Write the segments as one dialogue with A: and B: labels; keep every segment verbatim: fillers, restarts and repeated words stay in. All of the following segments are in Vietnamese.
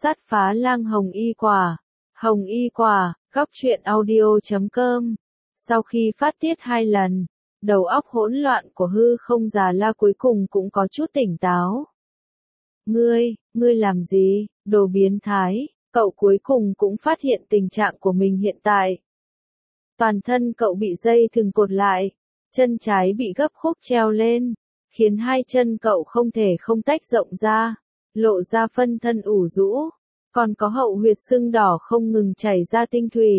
A: Sát phá lang hồng y quả. Hồng y quả, góc truyện audio chấm com. Sau khi phát tiết hai lần, đầu óc hỗn loạn của hư không già la cuối cùng cũng có chút tỉnh táo. Ngươi, ngươi làm gì, đồ biến thái, cậu cuối cùng cũng phát hiện tình trạng của mình hiện tại. Toàn thân cậu bị dây thừng cột lại, chân trái bị gấp khúc treo lên, khiến hai chân cậu không thể không tách rộng ra, lộ ra phân thân ủ rũ, còn có hậu huyệt sưng đỏ không ngừng chảy ra tinh thủy.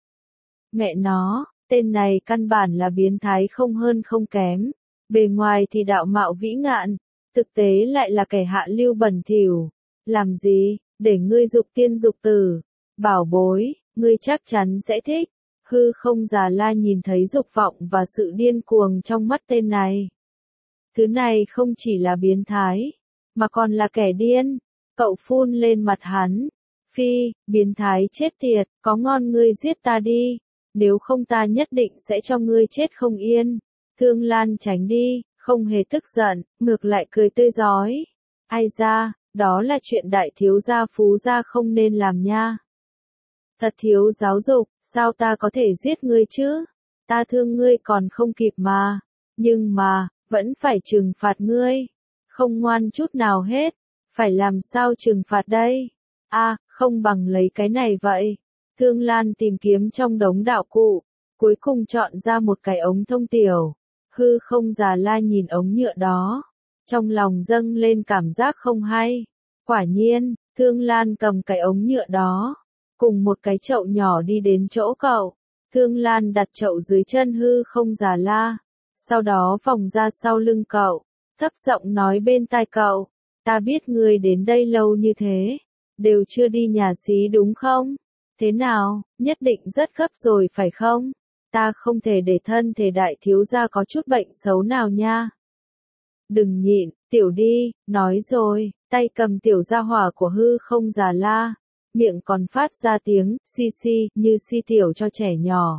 A: Mẹ nó, tên này căn bản là biến thái không hơn không kém, bề ngoài thì đạo mạo vĩ ngạn, thực tế lại là kẻ hạ lưu bẩn thỉu. Làm gì, để ngươi dục tiên dục tử, bảo bối, ngươi chắc chắn sẽ thích. Hư không già la nhìn thấy dục vọng và sự điên cuồng trong mắt tên này. Thứ này không chỉ là biến thái, mà còn là kẻ điên. Cậu phun lên mặt hắn. Phi, biến thái chết tiệt, có ngon ngươi giết ta đi. Nếu không ta nhất định sẽ cho ngươi chết không yên. Thương Lan tránh đi, không hề tức giận, ngược lại cười tươi rói. Ai ra, đó là chuyện đại thiếu gia phú gia không nên làm nha. Thật thiếu giáo dục, sao ta có thể giết ngươi chứ? Ta thương ngươi còn không kịp mà. Nhưng mà, vẫn phải trừng phạt ngươi. Không ngoan chút nào hết. Phải làm sao trừng phạt đây? À, không bằng lấy cái này vậy. Thương Lan tìm kiếm trong đống đạo cụ, cuối cùng chọn ra một cái ống thông tiểu. Hư không già la nhìn ống nhựa đó, trong lòng dâng lên cảm giác không hay. Quả nhiên, Thương Lan cầm cái ống nhựa đó, cùng một cái chậu nhỏ đi đến chỗ cậu. Thương Lan đặt chậu dưới chân hư không già la, sau đó vòng ra sau lưng cậu, thấp giọng nói bên tai cậu, ta biết ngươi đến đây lâu như thế, đều chưa đi nhà xí đúng không? Thế nào, nhất định rất gấp rồi phải không? Ta không thể để thân thể đại thiếu gia có chút bệnh xấu nào nha. Đừng nhịn, tiểu đi, nói rồi, tay cầm tiểu gia hỏa của hư không già la, miệng còn phát ra tiếng xi xi như xi tiểu cho trẻ nhỏ.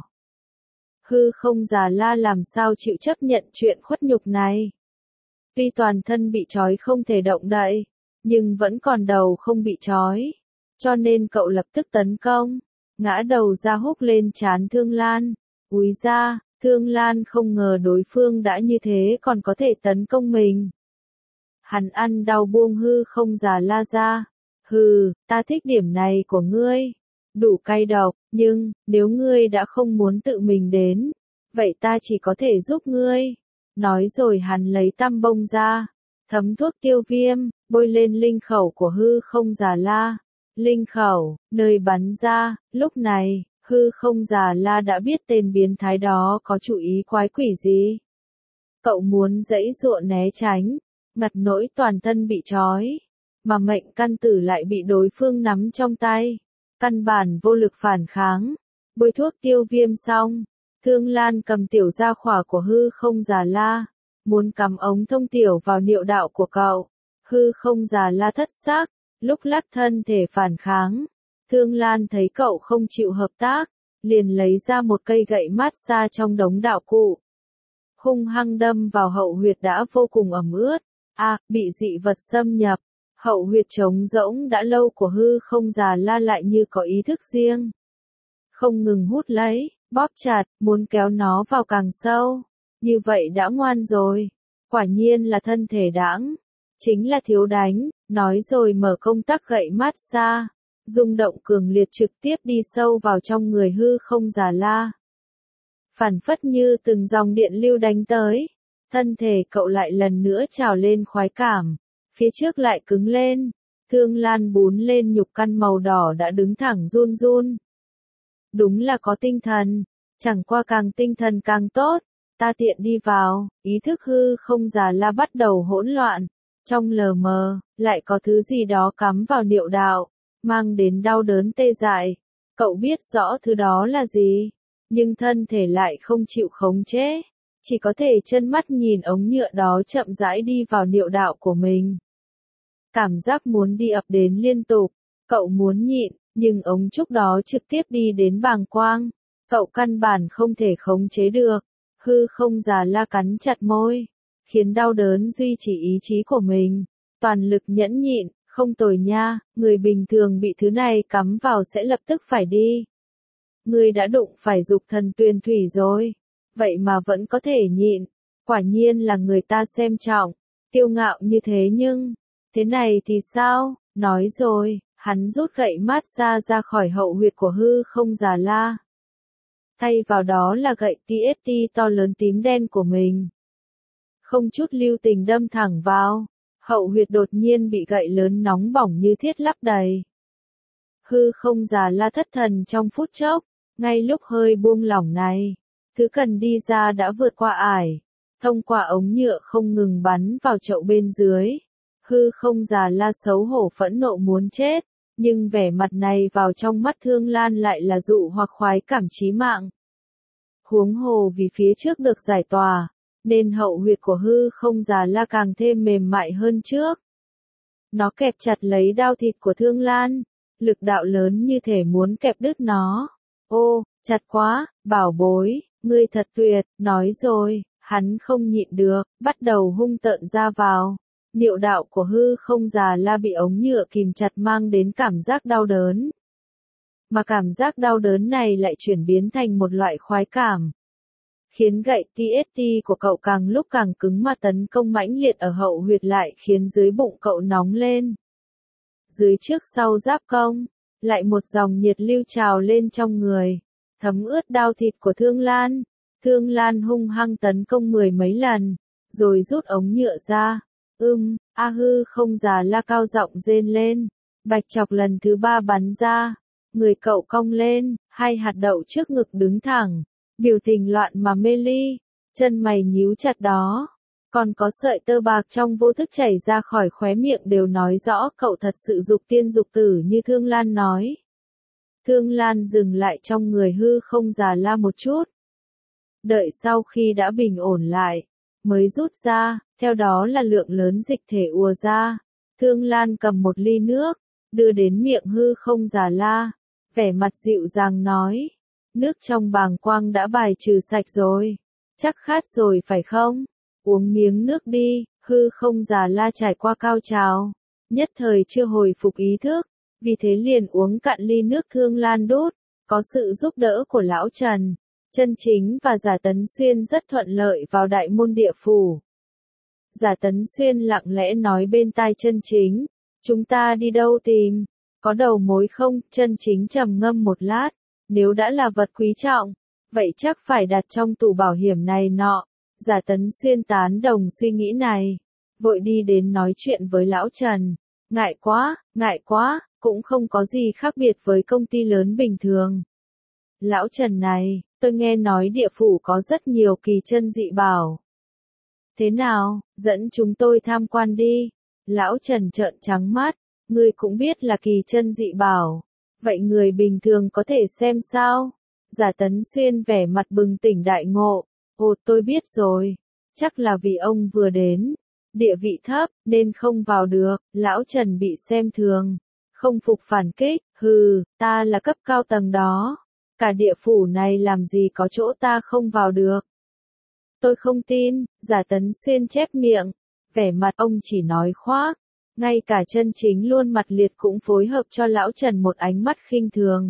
A: Hư không già la làm sao chịu chấp nhận chuyện khuất nhục này. Tuy toàn thân bị trói không thể động đậy, nhưng vẫn còn đầu không bị trói, cho nên cậu lập tức tấn công, ngã đầu ra húc lên trán Thương Lan. Úi ra, Thương Lan không ngờ đối phương đã như thế còn có thể tấn công mình. Hắn ăn đau buông hư không già la ra. Hừ, ta thích điểm này của ngươi. Đủ cay độc, nhưng, nếu ngươi đã không muốn tự mình đến, vậy ta chỉ có thể giúp ngươi. Nói rồi hắn lấy tăm bông ra, thấm thuốc tiêu viêm, bôi lên linh khẩu của hư không già la. Linh khẩu, nơi bắn ra, lúc này, hư không già la đã biết tên biến thái đó có chủ ý quái quỷ gì. Cậu muốn giãy giụa né tránh, ngặt nỗi toàn thân bị trói, mà mệnh căn tử lại bị đối phương nắm trong tay. Căn bản vô lực phản kháng, bôi thuốc tiêu viêm xong, Thương Lan cầm tiểu gia khỏa của hư không già la, muốn cắm ống thông tiểu vào niệu đạo của cậu. Hư không già la thất xác, lúc lắc thân thể phản kháng. Thương Lan thấy cậu không chịu hợp tác, liền lấy ra một cây gậy mát xa trong đống đạo cụ. Hung hăng đâm vào hậu huyệt đã vô cùng ẩm ướt. À, bị dị vật xâm nhập. Hậu huyệt trống rỗng đã lâu của hư không già la lại như có ý thức riêng. Không ngừng hút lấy, bóp chặt, muốn kéo nó vào càng sâu. Như vậy đã ngoan rồi. Quả nhiên là thân thể đãng. Chính là thiếu đánh, nói rồi mở công tắc gậy mát xa. Rung động cường liệt trực tiếp đi sâu vào trong người hư không già la. Phản phất như từng dòng điện lưu đánh tới. Thân thể cậu lại lần nữa trào lên khoái cảm. Phía trước lại cứng lên. Thương Lan bún lên nhục căn màu đỏ đã đứng thẳng run run. Đúng là có tinh thần. Chẳng qua càng tinh thần càng tốt. Ta tiện đi vào. Ý thức hư không già la bắt đầu hỗn loạn. Trong lờ mờ, lại có thứ gì đó cắm vào niệu đạo, mang đến đau đớn tê dại. Cậu biết rõ thứ đó là gì, nhưng thân thể lại không chịu khống chế, chỉ có thể chân mắt nhìn ống nhựa đó chậm rãi đi vào niệu đạo của mình. Cảm giác muốn đi ập đến liên tục, cậu muốn nhịn, nhưng ống trúc đó trực tiếp đi đến bàng quang, cậu căn bản không thể khống chế được. Hư không già la cắn chặt môi, khiến đau đớn duy trì ý chí của mình, toàn lực nhẫn nhịn, Không tồi nha, người bình thường bị thứ này cắm vào sẽ lập tức phải đi. Ngươi đã đụng phải dục thần tuyền thủy rồi. Vậy mà vẫn có thể nhịn. Quả nhiên là người ta xem trọng. Kiêu ngạo như thế nhưng. Thế này thì sao? Nói rồi, hắn rút gậy mát ra ra khỏi hậu huyệt của hư không già la. Thay vào đó là gậy tê ét tê to lớn tím đen của mình. Không chút lưu tình đâm thẳng vào. Hậu huyệt đột nhiên bị gậy lớn nóng bỏng như thiết lắp đầy. Hư không già la thất thần trong phút chốc. Ngay lúc hơi buông lỏng này, thứ cần đi ra đã vượt qua ải, thông qua ống nhựa không ngừng bắn vào chậu bên dưới. Hư không già la xấu hổ phẫn nộ muốn chết, nhưng vẻ mặt này vào trong mắt Thương Lan lại là dụ hoặc khoái cảm chí mạng. Huống hồ vì phía trước được giải tỏa, nên hậu huyệt của hư không già la càng thêm mềm mại hơn trước. Nó kẹp chặt lấy đao thịt của Thương Lan, lực đạo lớn như thể muốn kẹp đứt nó. Ô, chặt quá, bảo bối, ngươi thật tuyệt, nói rồi, hắn không nhịn được, bắt đầu hung tợn ra vào. Niệu đạo của hư không già la bị ống nhựa kìm chặt mang đến cảm giác đau đớn. Mà cảm giác đau đớn này lại chuyển biến thành một loại khoái cảm. Khiến gậy tê ét tê của cậu càng lúc càng cứng mà tấn công mãnh liệt ở hậu huyệt lại khiến dưới bụng cậu nóng lên. Dưới trước sau giáp công. Lại một dòng nhiệt lưu trào lên trong người, thấm ướt đao thịt của Thương Lan. Thương Lan hung hăng tấn công mười mấy lần, rồi rút ống nhựa ra. Ưm, a hư không già la cao giọng rên lên. Bạch chọc lần thứ ba bắn ra. Người cậu cong lên, hai hạt đậu trước ngực đứng thẳng. Biểu tình loạn mà mê ly, chân mày nhíu chặt đó. Còn có sợi tơ bạc trong vô thức chảy ra khỏi khóe miệng đều nói rõ cậu thật sự dục tiên dục tử như Thương Lan nói. Thương Lan dừng lại trong người hư không già la một chút. Đợi sau khi đã bình ổn lại, mới rút ra, theo đó là lượng lớn dịch thể ùa ra. Thương Lan cầm một ly nước, đưa đến miệng hư không già la, vẻ mặt dịu dàng nói. Nước trong bàng quang đã bài trừ sạch rồi. Chắc khát rồi phải không? Uống miếng nước đi, hư không già la trải qua cao trào. Nhất thời chưa hồi phục ý thức, vì thế liền uống cạn ly nước Thương Lan đút. Có sự giúp đỡ của lão Trần, Chân Chính và Giả Tấn Xuyên rất thuận lợi vào đại môn địa phủ. Giả Tấn Xuyên lặng lẽ nói bên tai Chân Chính, chúng ta đi đâu tìm? Có đầu mối không? Chân Chính trầm ngâm một lát, nếu đã là vật quý trọng, vậy chắc phải đặt trong tủ bảo hiểm này nọ. Giả Tấn Xuyên tán đồng suy nghĩ này, vội đi đến nói chuyện với lão Trần. Ngại quá, ngại quá, cũng không có gì khác biệt với công ty lớn bình thường. Lão Trần này, tôi nghe nói địa phủ có rất nhiều kỳ chân dị bảo. Thế nào, dẫn chúng tôi tham quan đi. Lão Trần trợn trắng mắt, ngươi cũng biết là kỳ chân dị bảo. Vậy người bình thường có thể xem sao? Giả Tấn Xuyên vẻ mặt bừng tỉnh đại ngộ. Ồ, tôi biết rồi. Chắc là vì ông vừa đến. Địa vị thấp, nên không vào được. Lão Trần bị xem thường. Không phục phản kích. Hừ, ta là cấp cao tầng đó. Cả địa phủ này làm gì có chỗ ta không vào được. Tôi không tin. Giả Tấn Xuyên chép miệng. Vẻ mặt ông chỉ nói khoác. Ngay cả Chân Chính luôn mặt liệt cũng phối hợp cho lão Trần một ánh mắt khinh thường.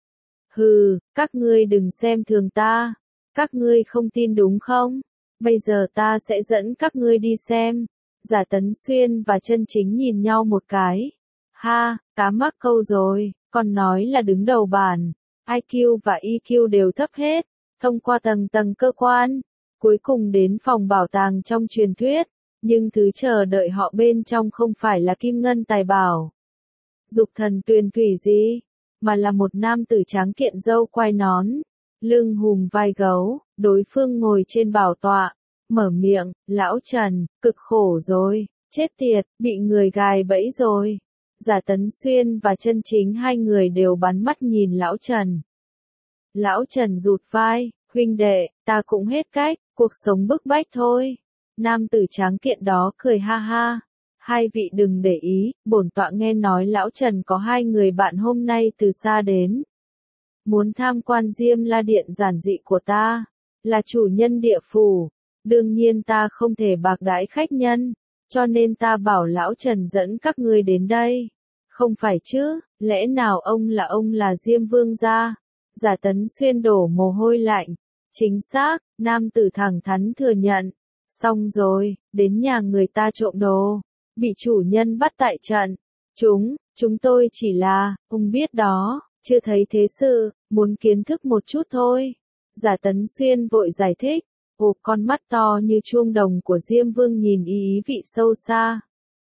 A: Hừ, các ngươi đừng xem thường ta. Các ngươi không tin đúng không? Bây giờ ta sẽ dẫn các ngươi đi xem. Giả Tấn Xuyên và Chân Chính nhìn nhau một cái. Ha, cá mắc câu rồi, còn nói là đứng đầu bản. i kiu và e kiu đều thấp hết. Thông qua tầng tầng cơ quan. Cuối cùng đến phòng bảo tàng trong truyền thuyết. Nhưng thứ chờ đợi họ bên trong không phải là kim ngân tài bảo. Dục thần tuyền thủy gì, mà là một nam tử tráng kiện râu quai nón, lưng hùm vai gấu, đối phương ngồi trên bảo tọa, mở miệng, lão Trần, cực khổ rồi, chết tiệt, bị người gài bẫy rồi. Giả Tấn Xuyên và Chân Chính hai người đều bắn mắt nhìn lão Trần. Lão Trần rụt vai, huynh đệ, ta cũng hết cách, cuộc sống bức bách thôi. Nam tử tráng kiện đó cười ha ha. Hai vị đừng để ý, bổn tọa nghe nói lão Trần có hai người bạn hôm nay từ xa đến. Muốn tham quan Diêm La Điện giản dị của ta, là chủ nhân địa phủ. Đương nhiên ta không thể bạc đãi khách nhân. cho nên ta bảo lão Trần dẫn các ngươi đến đây. Không phải chứ, lẽ nào ông là ông là Diêm Vương gia? Giả Tấn Xuyên đổ mồ hôi lạnh. Chính xác, nam tử thẳng thắn thừa nhận. Xong rồi, đến nhà người ta trộm đồ, bị chủ nhân bắt tại trận. Chúng, chúng tôi chỉ là, ông biết đó, chưa thấy thế sự, muốn kiến thức một chút thôi. Giả Tấn Xuyên vội giải thích. Ồ, con mắt to như chuông đồng của Diêm Vương nhìn ý ý vị sâu xa.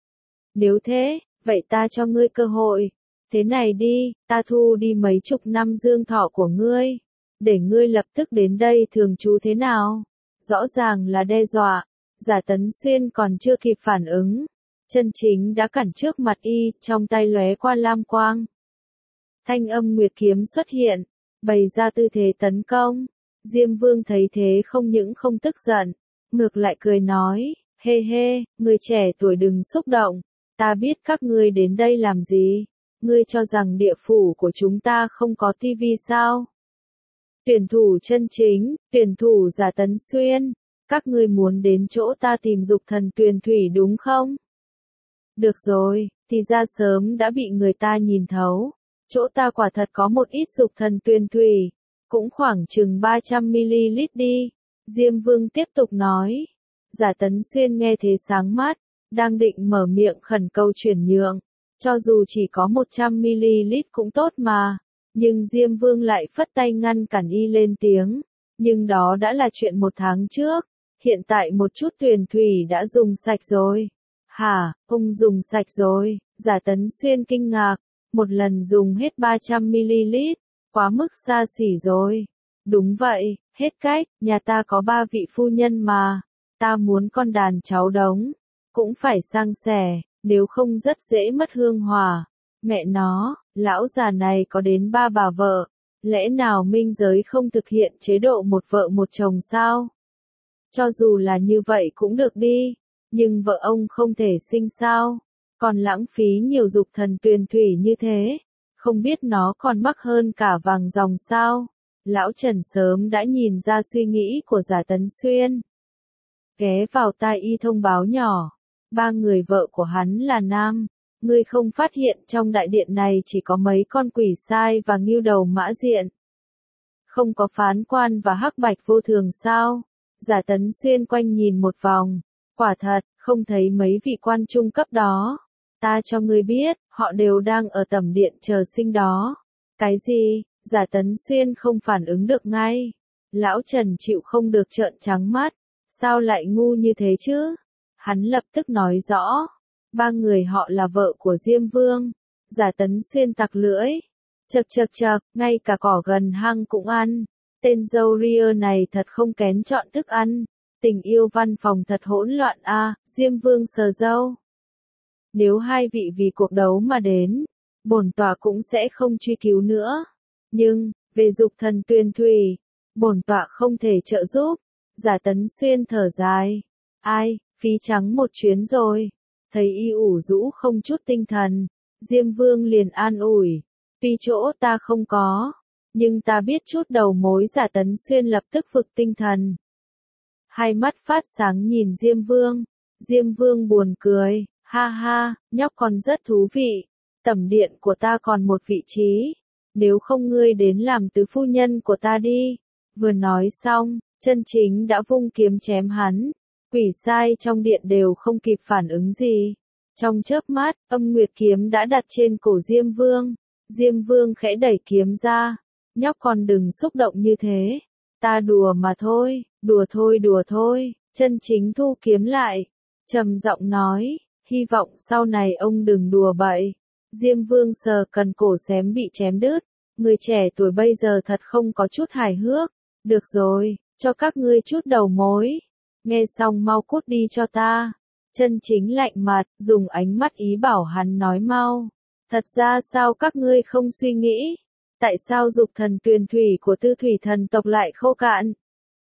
A: Nếu thế, vậy ta cho ngươi cơ hội. Thế này đi, ta thu đi mấy chục năm dương thọ của ngươi. Để ngươi lập tức đến đây thường trú thế nào? Rõ ràng là đe dọa. Giả Tấn Xuyên còn chưa kịp phản ứng. Chân Chính đã cản trước mặt y, trong tay lóe qua lam quang. Thanh âm nguyệt kiếm xuất hiện, bày ra tư thế tấn công. Diêm Vương thấy thế không những không tức giận, ngược lại cười nói, hê hê, người trẻ tuổi đừng xúc động, ta biết các ngươi đến đây làm gì, ngươi cho rằng địa phủ của chúng ta không có tivi sao? Tuyển thủ Chân Chính, tuyển thủ Giả Tấn Xuyên, các ngươi muốn đến chỗ ta tìm dục thần Tuyền Thủy đúng không? Được rồi, thì ra sớm đã bị người ta nhìn thấu, chỗ ta quả thật có một ít dục thần Tuyền Thủy. Cũng khoảng chừng ba trăm mi li lít đi. Diêm Vương tiếp tục nói. Giả Tấn Xuyên nghe thế sáng mắt, đang định mở miệng khẩn cầu chuyển nhượng. Cho dù chỉ có một trăm mi li lít cũng tốt mà. Nhưng Diêm Vương lại phất tay ngăn cản y lên tiếng. Nhưng đó đã là chuyện một tháng trước. Hiện tại một chút Tuyền Thủy đã dùng sạch rồi. Hả, ông dùng sạch rồi? Giả Tấn Xuyên kinh ngạc. Một lần dùng hết ba trăm mi li lít. Quá mức xa xỉ rồi. Đúng vậy, hết cách, nhà ta có ba vị phu nhân mà. Ta muốn con đàn cháu đống. Cũng phải sang sẻ, nếu không rất dễ mất hương hòa. Mẹ nó, lão già này có đến ba bà vợ. Lẽ nào minh giới không thực hiện chế độ một vợ một chồng sao? Cho dù là như vậy cũng được đi. Nhưng vợ ông không thể sinh sao? Còn lãng phí nhiều dục thần Tuyền Thủy như thế. Không biết nó còn mắc hơn cả vàng dòng sao? Lão Trần sớm đã nhìn ra suy nghĩ của Giả Tấn Xuyên. Ghé vào tai y thông báo nhỏ. Ba người vợ của hắn là nam. Ngươi không phát hiện trong đại điện này chỉ có mấy con quỷ sai và ngưu đầu mã diện. Không có phán quan và hắc bạch vô thường sao? Giả Tấn Xuyên quanh nhìn một vòng. Quả thật, không thấy mấy vị quan trung cấp đó. Ta cho ngươi biết, họ đều đang ở tẩm điện chờ sinh đó. Cái gì? Giả Tấn Xuyên không phản ứng được ngay. Lão Trần chịu không được trợn trắng mắt. Sao lại ngu như thế chứ? Hắn lập tức nói rõ. Ba người họ là vợ của Diêm Vương. Giả Tấn Xuyên tặc lưỡi. Chật chật chật, ngay cả cỏ gần hang cũng ăn. Tên dâu ria này thật không kén chọn thức ăn. Tình yêu văn phòng thật hỗn loạn a. À, Diêm Vương sờ dâu. Nếu hai vị vì cuộc đấu mà đến, bổn tọa cũng sẽ không truy cứu nữa. Nhưng, về dục thần Tuyền Thủy, bổn tọa không thể trợ giúp. Giả Tấn Xuyên thở dài. Ai, phí trắng một chuyến rồi. Thấy y ủ rũ không chút tinh thần. Diêm Vương liền an ủi. Tuy chỗ ta không có, nhưng ta biết chút đầu mối. Giả Tấn Xuyên lập tức vực tinh thần. Hai mắt phát sáng nhìn Diêm Vương. Diêm Vương buồn cười. Ha ha, nhóc con rất thú vị. Tẩm điện của ta còn một vị trí. Nếu không ngươi đến làm tứ phu nhân của ta đi. Vừa nói xong, Chân Chính đã vung kiếm chém hắn. Quỷ sai trong điện đều không kịp phản ứng gì. Trong chớp mắt, âm nguyệt kiếm đã đặt trên cổ Diêm Vương. Diêm Vương khẽ đẩy kiếm ra. Nhóc con đừng xúc động như thế. Ta đùa mà thôi, đùa thôi đùa thôi. Chân Chính thu kiếm lại. Trầm giọng nói. Hy vọng sau này ông đừng đùa bậy. Diêm Vương sờ cần cổ xém bị chém đứt. Người trẻ tuổi bây giờ thật không có chút hài hước. Được rồi, cho các ngươi chút đầu mối. Nghe xong mau cút đi cho ta. Chân Chính lạnh mặt, dùng ánh mắt ý bảo hắn nói mau. Thật ra sao các ngươi không suy nghĩ? Tại sao dục thần Tuyền Thủy của Tư Thủy thần tộc lại khô cạn?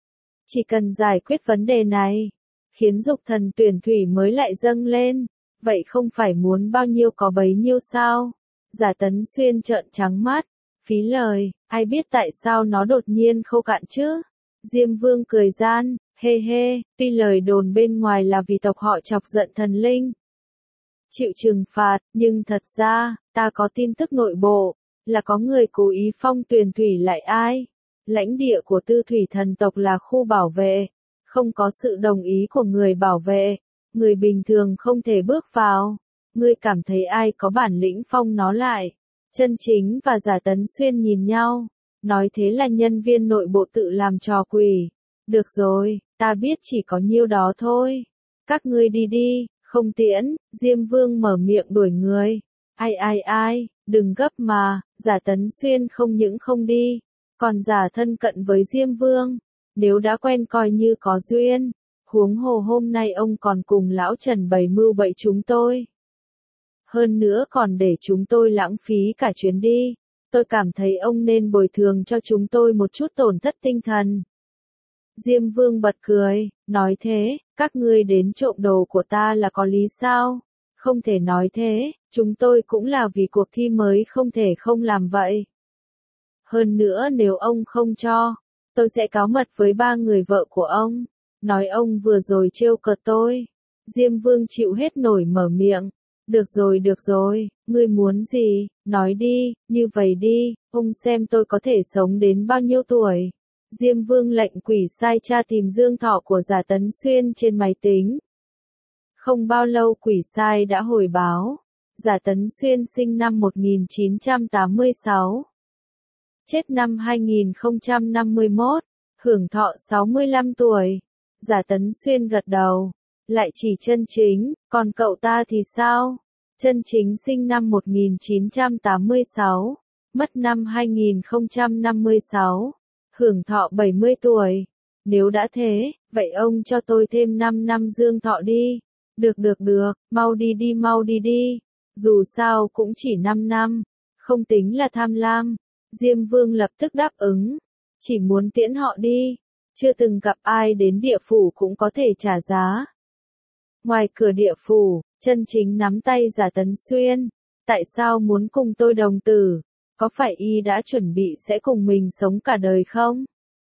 A: Chỉ cần giải quyết vấn đề này, khiến dục thần Tuyền Thủy mới lại dâng lên. Vậy không phải muốn bao nhiêu có bấy nhiêu sao? Giả Tấn Xuyên trợn trắng mắt. Phí lời, ai biết tại sao nó đột nhiên khô cạn chứ? Diêm Vương cười gian, Hê hê, tuy lời đồn bên ngoài là vì tộc họ chọc giận thần linh, chịu trừng phạt, nhưng thật ra, ta có tin tức nội bộ, là có người cố ý phong tuyền thủy lại ai. Lãnh địa của tư thủy thần tộc là khu bảo vệ, không có sự đồng ý của người bảo vệ, người bình thường không thể bước vào. Ngươi cảm thấy ai có bản lĩnh phong nó lại? Chân Chính và Giả Tấn Xuyên nhìn nhau, nói thế là nhân viên nội bộ tự làm trò quỷ. Được rồi, ta biết chỉ có nhiêu đó thôi. Các ngươi đi đi, không tiễn, Diêm Vương mở miệng đuổi người. Ai ai ai, đừng gấp mà, Giả Tấn Xuyên không những không đi, còn giả thân cận với Diêm Vương. Nếu đã quen coi như có duyên, huống hồ hôm nay ông còn cùng lão Trần bày mưu bậy chúng tôi. Hơn nữa còn để chúng tôi lãng phí cả chuyến đi. Tôi cảm thấy ông nên bồi thường cho chúng tôi một chút tổn thất tinh thần. Diêm Vương bật cười, nói thế, các ngươi đến trộm đồ của ta là có lý sao? Không thể nói thế, chúng tôi cũng là vì cuộc thi mới không thể không làm vậy. Hơn nữa nếu ông không cho, tôi sẽ cáo mật với ba người vợ của ông. Nói ông vừa rồi trêu cợt tôi. Diêm Vương chịu hết nổi mở miệng. Được rồi được rồi, ngươi muốn gì, nói đi, như vậy đi, ông xem tôi có thể sống đến bao nhiêu tuổi. Diêm Vương lệnh quỷ sai tra tìm dương thọ của Giả Tấn Xuyên trên máy tính. Không bao lâu quỷ sai đã hồi báo. Giả Tấn Xuyên sinh năm một nghìn chín trăm tám mươi sáu. Chết năm hai nghìn không trăm năm mươi mốt, hưởng thọ sáu mươi lăm tuổi. Giả Tấn Xuyên gật đầu. Lại chỉ Chân Chính, còn cậu ta thì sao? Chân Chính sinh năm một nghìn chín trăm tám mươi sáu, mất năm hai nghìn không trăm năm mươi sáu, hưởng thọ bảy mươi tuổi. Nếu đã thế, vậy ông cho tôi thêm năm năm dương thọ đi. Được được được, mau đi đi mau đi đi. Dù sao cũng chỉ năm năm, không tính là tham lam. Diêm Vương lập tức đáp ứng, chỉ muốn tiễn họ đi. Chưa từng gặp ai đến địa phủ cũng có thể trả giá. Ngoài cửa địa phủ, Chân Chính nắm tay Giả Tấn Xuyên. Tại sao muốn cùng tôi đồng tử? Có phải y đã chuẩn bị sẽ cùng mình sống cả đời không?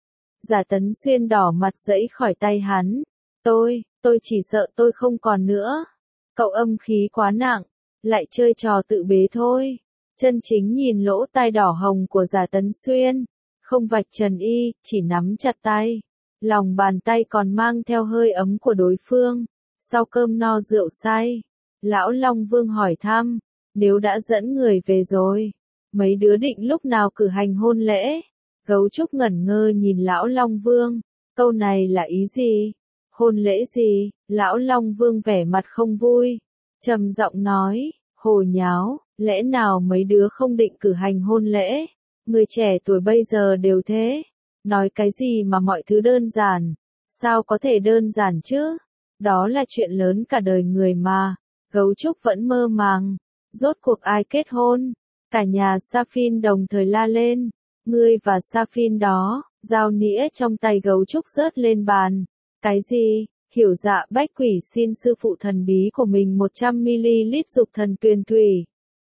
A: Giả Tấn Xuyên đỏ mặt giãy khỏi tay hắn. Tôi, tôi chỉ sợ tôi không còn nữa. Cậu âm khí quá nặng, lại chơi trò tự bế thôi. Chân Chính nhìn lỗ tai đỏ hồng của Giả Tấn Xuyên, không vạch trần y, chỉ nắm chặt tay. Lòng bàn tay còn mang theo hơi ấm của đối phương. Sau cơm no rượu say, Lão Long Vương hỏi thăm, nếu đã dẫn người về rồi, mấy đứa định lúc nào cử hành hôn lễ? Gấu trúc ngẩn ngơ nhìn Lão Long Vương, câu này là ý gì? Hôn lễ gì? Lão Long Vương vẻ mặt không vui, trầm giọng nói, hồ nháo, lẽ nào mấy đứa không định cử hành hôn lễ? Người trẻ tuổi bây giờ đều thế, nói cái gì mà mọi thứ đơn giản, sao có thể đơn giản chứ? Đó là chuyện lớn cả đời người mà. Gấu trúc vẫn mơ màng. Rốt cuộc ai kết hôn? Cả nhà Saphin đồng thời la lên. Ngươi và Saphin đó. Dao nĩa trong tay gấu trúc rớt lên bàn. Cái gì? Hiểu Dạ Bách Quỷ xin sư phụ thần bí của mình một trăm mi li lít dục thần tuyền thủy.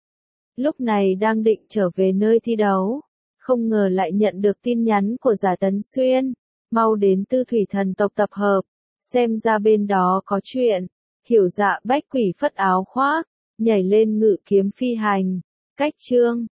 A: Lúc này đang định trở về nơi thi đấu. Không ngờ lại nhận được tin nhắn của Giả Tấn Xuyên. Mau đến tư thủy thần tộc tập hợp. Xem ra bên đó có chuyện. Hiểu Dạ Bách Quỷ phất áo khoác, nhảy lên ngự kiếm phi hành. Cách chương